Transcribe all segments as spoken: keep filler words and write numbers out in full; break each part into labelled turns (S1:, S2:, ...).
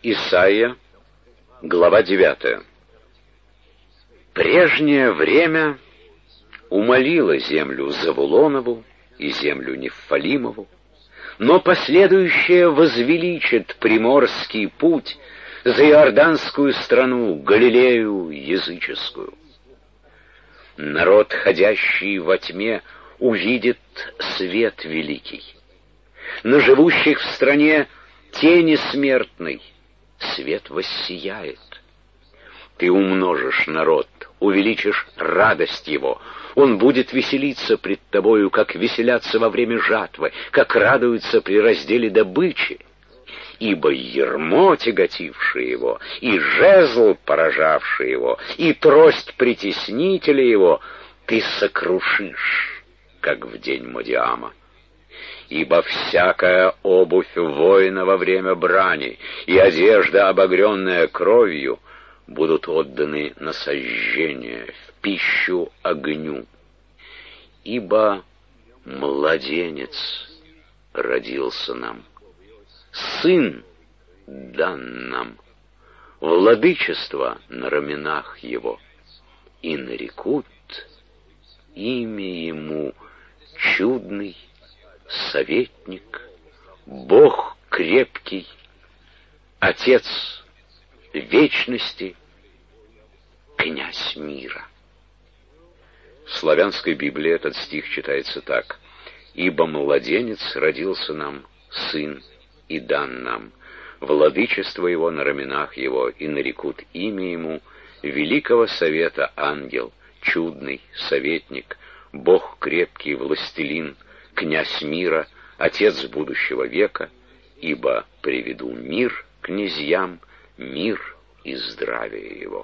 S1: Исайя, глава девятая. Прежнее время умолило землю Завулонову и землю Неффалимову, но последующее возвеличит приморский путь за иорданскую страну, Галилею языческую. Народ, ходящий во тьме, увидит свет великий. На живущих в стране тени смертной свет воссияет. Ты умножишь народ, увеличишь радость его. Он будет веселиться пред тобою, как веселятся во время жатвы, как радуются при разделе добычи. Ибо ярмо, тяготившее его, и жезл, поражавший его, и трость притеснителя его, ты сокрушишь, как в день Модиама. Ибо всякая обувь воина во время брани и одежда, обогренная кровью, будут отданы на сожжение, в пищу огню. Ибо младенец родился нам, сын дан нам, владычество на раменах его, и нарекут имя ему чудный, советник, Бог крепкий, Отец вечности, князь мира. В славянской Библии этот стих читается так: «Ибо младенец родился нам, сын и дан нам, владычество его на раменах его, и нарекут имя ему великого совета ангел, чудный советник, Бог крепкий, властелин, князь мира, Отец будущего века, ибо приведу мир князьям, мир и здравие его».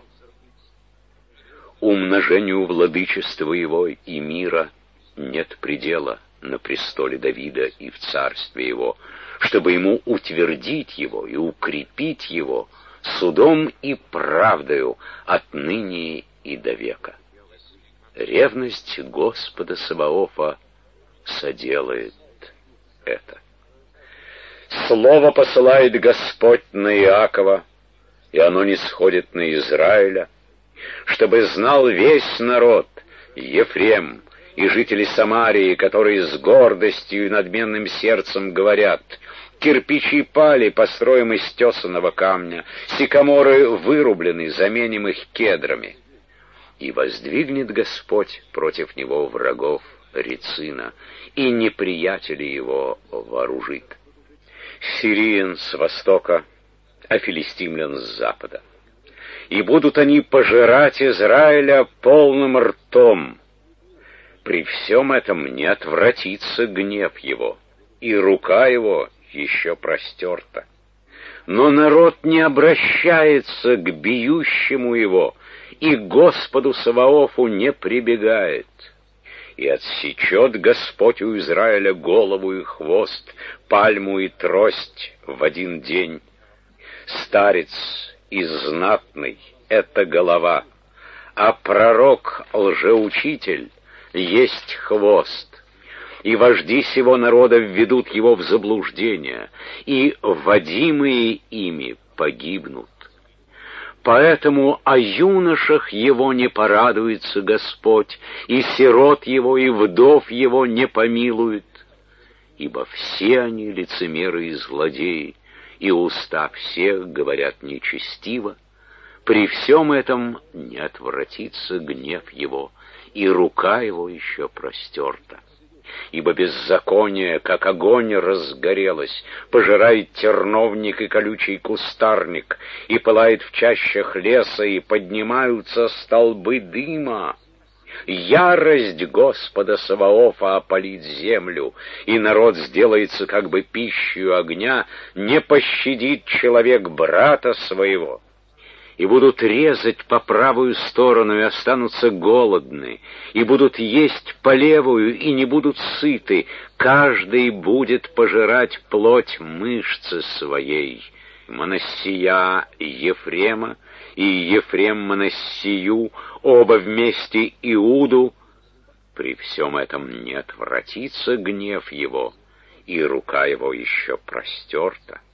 S1: Умножению владычества его и мира нет предела на престоле Давида и в царстве его, чтобы ему утвердить его и укрепить его судом и правдою отныне и до века. Ревность Господа Саваофа соделает это. Слово посылает Господь на Иакова, и оно не сходит на Израиля, чтобы знал весь народ, Ефрем и жители Самарии, которые с гордостью и надменным сердцем говорят: кирпичи пали, построим из тесаного камня, сикаморы вырублены, заменим их кедрами. И воздвигнет Господь против него врагов Рецина, и неприятелей его вооружит. Сириен с востока, а филистимлян с запада. И будут они пожирать Израиля полным ртом. При всем этом не отвратится гнев его, и рука его еще простерта. Но народ не обращается к бьющему его, и к Господу Саваофу не прибегает. И отсечет Господь у Израиля голову и хвост, пальму и трость в один день. Старец и знатный — это голова, а пророк, лжеучитель, есть хвост. И вожди сего народа введут его в заблуждение, и водимые ими погибнут. Поэтому о юношах его не порадуется Господь, и сирот его, и вдов его не помилует, ибо все они лицемеры и злодеи, и уста всех говорят нечестиво. При всем этом не отвратится гнев его, и рука его еще простерта. Ибо беззаконие, как огонь, разгорелось, пожирает терновник и колючий кустарник, и пылает в чащах леса, и поднимаются столбы дыма. Ярость Господа Саваофа опалит землю, и народ сделается как бы пищей огня, не пощадит человек брата своего. И будут резать по правую сторону, и останутся голодны, и будут есть по левую, и не будут сыты, каждый будет пожирать плоть мышцы своей. Манассия Ефрема и Ефрем Манассию, оба вместе Иуду. При всем этом не отвратится гнев его, и рука его еще простерта.